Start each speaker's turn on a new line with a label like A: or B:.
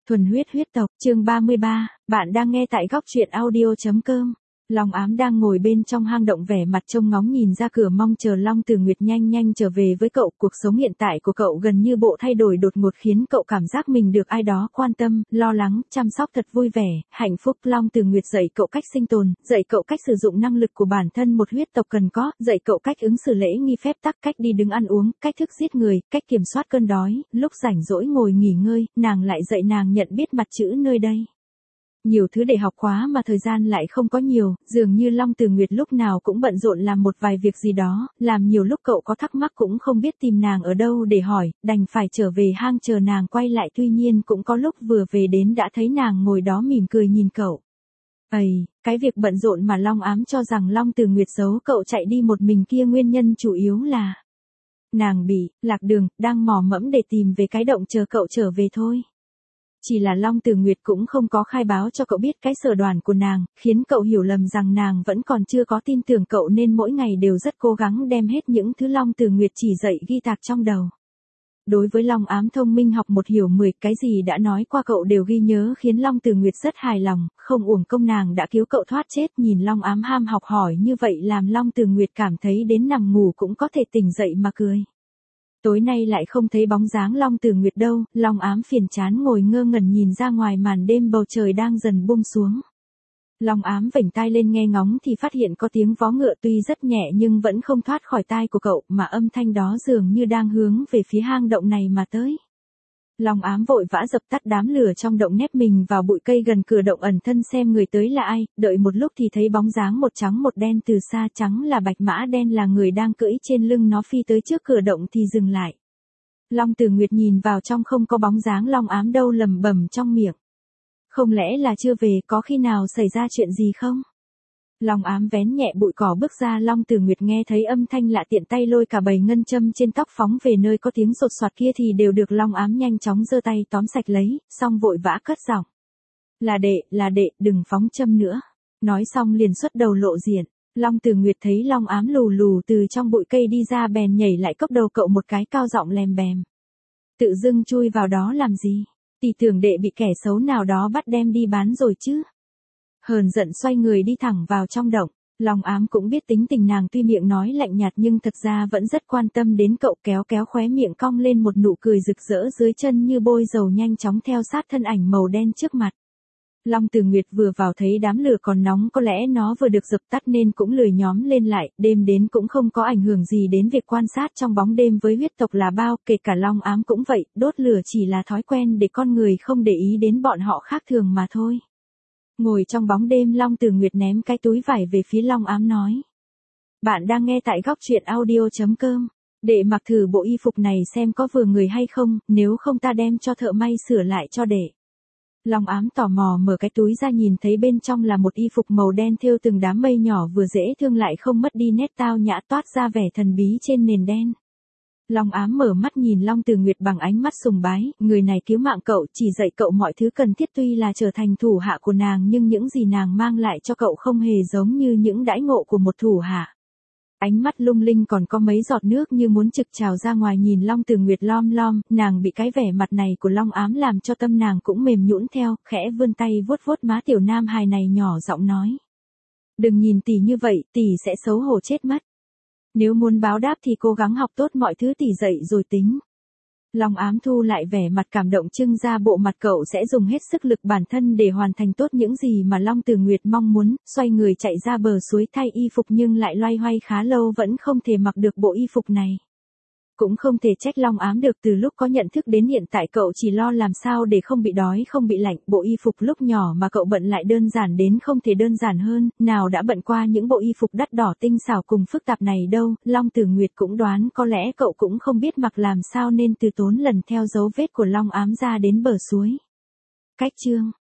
A: Thuần huyết huyết tộc, chương 33, bạn đang nghe tại góc truyện audio.com. Long Ám đang ngồi bên trong hang động vẻ mặt trông ngóng nhìn ra cửa mong chờ Long Tử Nguyệt nhanh nhanh trở về với cậu. Cuộc sống hiện tại của cậu gần như bộ thay đổi đột ngột khiến cậu cảm giác mình được ai đó quan tâm, lo lắng, chăm sóc thật vui vẻ, hạnh phúc. Long Tử Nguyệt dạy cậu cách sinh tồn, dạy cậu cách sử dụng năng lực của bản thân một huyết tộc cần có, dạy cậu cách ứng xử lễ nghi phép tắc, cách đi đứng ăn uống, cách thức giết người, cách kiểm soát cơn đói, lúc rảnh rỗi ngồi nghỉ ngơi, nàng lại dạy nàng nhận biết mặt chữ nơi đây. Nhiều thứ để học quá mà thời gian lại không có nhiều, dường như Long Tử Nguyệt lúc nào cũng bận rộn làm một vài việc gì đó, làm nhiều lúc cậu có thắc mắc cũng không biết tìm nàng ở đâu để hỏi, đành phải trở về hang chờ nàng quay lại. Tuy nhiên cũng có lúc vừa về đến đã thấy nàng ngồi đó mỉm cười nhìn cậu. Cái việc bận rộn mà Long Ám cho rằng Long Tử Nguyệt giấu cậu chạy đi một mình kia nguyên nhân chủ yếu là nàng bị lạc đường, đang mò mẫm để tìm về cái động chờ cậu trở về thôi. Chỉ là Long Tử Nguyệt cũng không có khai báo cho cậu biết cái sở đoản của nàng, khiến cậu hiểu lầm rằng nàng vẫn còn chưa có tin tưởng cậu nên mỗi ngày đều rất cố gắng đem hết những thứ Long Tử Nguyệt chỉ dạy ghi tạc trong đầu. Đối với Long Ám thông minh học một hiểu 10, cái gì đã nói qua cậu đều ghi nhớ khiến Long Tử Nguyệt rất hài lòng, không uổng công nàng đã cứu cậu thoát chết. Nhìn Long Ám ham học hỏi như vậy làm Long Tử Nguyệt cảm thấy đến nằm ngủ cũng có thể tỉnh dậy mà cười. Tối nay lại không thấy bóng dáng Long Tử Nguyệt đâu, Long Ám phiền chán ngồi ngơ ngẩn nhìn ra ngoài màn đêm bầu trời đang dần buông xuống. Long Ám vểnh tai lên nghe ngóng thì phát hiện có tiếng vó ngựa tuy rất nhẹ nhưng vẫn không thoát khỏi tai của cậu, mà âm thanh đó dường như đang hướng về phía hang động này mà tới. Long Ám vội vã dập tắt đám lửa trong động, nép mình vào bụi cây gần cửa động ẩn thân xem người tới là ai, đợi một lúc thì thấy bóng dáng một trắng một đen từ xa. Trắng là bạch mã, đen là người đang cưỡi trên lưng nó phi tới trước cửa động thì dừng lại. Long Tử Nguyệt nhìn vào trong không có bóng dáng Long Ám đâu, lẩm bẩm trong miệng. Không lẽ là chưa về, có khi nào xảy ra chuyện gì không? Long Ám vén nhẹ bụi cỏ bước ra. Long Tử Nguyệt nghe thấy âm thanh lạ tiện tay lôi cả bầy ngân châm trên tóc phóng về nơi có tiếng sột soạt kia thì đều được Long Ám nhanh chóng giơ tay tóm sạch lấy, xong vội vã cất giọng. Là đệ, đừng phóng châm nữa. Nói xong liền xuất đầu lộ diện. Long Tử Nguyệt thấy Long Ám lù lù từ trong bụi cây đi ra bèn nhảy lại cốc đầu cậu một cái, cao giọng lèm bèm. Tự dưng chui vào đó làm gì? Tỷ tưởng đệ bị kẻ xấu nào đó bắt đem đi bán rồi chứ? Hờn giận xoay người đi thẳng vào trong động. Long Ám cũng biết tính tình nàng, tuy miệng nói lạnh nhạt nhưng thật ra vẫn rất quan tâm đến cậu, kéo khóe miệng cong lên một nụ cười rực rỡ, dưới chân như bôi dầu nhanh chóng theo sát thân ảnh màu đen trước mặt. Long Tử Nguyệt vừa vào thấy đám lửa còn nóng, có lẽ nó vừa được dập tắt nên cũng lười nhóm lên lại, đêm đến cũng không có ảnh hưởng gì đến việc quan sát trong bóng đêm với huyết tộc là bao, kể cả Long Ám cũng vậy, đốt lửa chỉ là thói quen để con người không để ý đến bọn họ khác thường mà thôi. Ngồi trong bóng đêm, Long Tử Nguyệt ném cái túi vải về phía Long Ám nói. Bạn đang nghe tại góc truyện audio.com. Đệ mặc thử bộ y phục này xem có vừa người hay không, nếu không ta đem cho thợ may sửa lại cho đệ. Long Ám tò mò mở cái túi ra, nhìn thấy bên trong là một y phục màu đen thêu từng đám mây nhỏ, vừa dễ thương lại không mất đi nét tao nhã, toát ra vẻ thần bí trên nền đen. Long Ám mở mắt nhìn Long Tử Nguyệt bằng ánh mắt sùng bái, người này cứu mạng cậu, chỉ dạy cậu mọi thứ cần thiết, tuy là trở thành thủ hạ của nàng nhưng những gì nàng mang lại cho cậu không hề giống như những đãi ngộ của một thủ hạ. Ánh mắt lung linh còn có mấy giọt nước như muốn trực trào ra ngoài nhìn Long Tử Nguyệt lom lom, nàng bị cái vẻ mặt này của Long Ám làm cho tâm nàng cũng mềm nhũn theo, khẽ vươn tay vuốt vuốt má tiểu nam hài này, nhỏ giọng nói. Đừng nhìn tỷ như vậy, tỷ sẽ xấu hổ chết mất. Nếu muốn báo đáp thì cố gắng học tốt mọi thứ tỷ dạy rồi tính. Long Ám thu lại vẻ mặt cảm động, trưng ra bộ mặt cậu sẽ dùng hết sức lực bản thân để hoàn thành tốt những gì mà Long Tử Nguyệt mong muốn, xoay người chạy ra bờ suối thay y phục nhưng lại loay hoay khá lâu vẫn không thể mặc được bộ y phục này. Cũng không thể trách Long Ám được, từ lúc có nhận thức đến hiện tại cậu chỉ lo làm sao để không bị đói không bị lạnh. Bộ y phục lúc nhỏ mà cậu bận lại đơn giản đến không thể đơn giản hơn, nào đã bận qua những bộ y phục đắt đỏ tinh xảo cùng phức tạp này đâu. Long Tử Nguyệt cũng đoán có lẽ cậu cũng không biết mặc làm sao nên từ tốn lần theo dấu vết của Long Ám ra đến bờ suối. Cách chương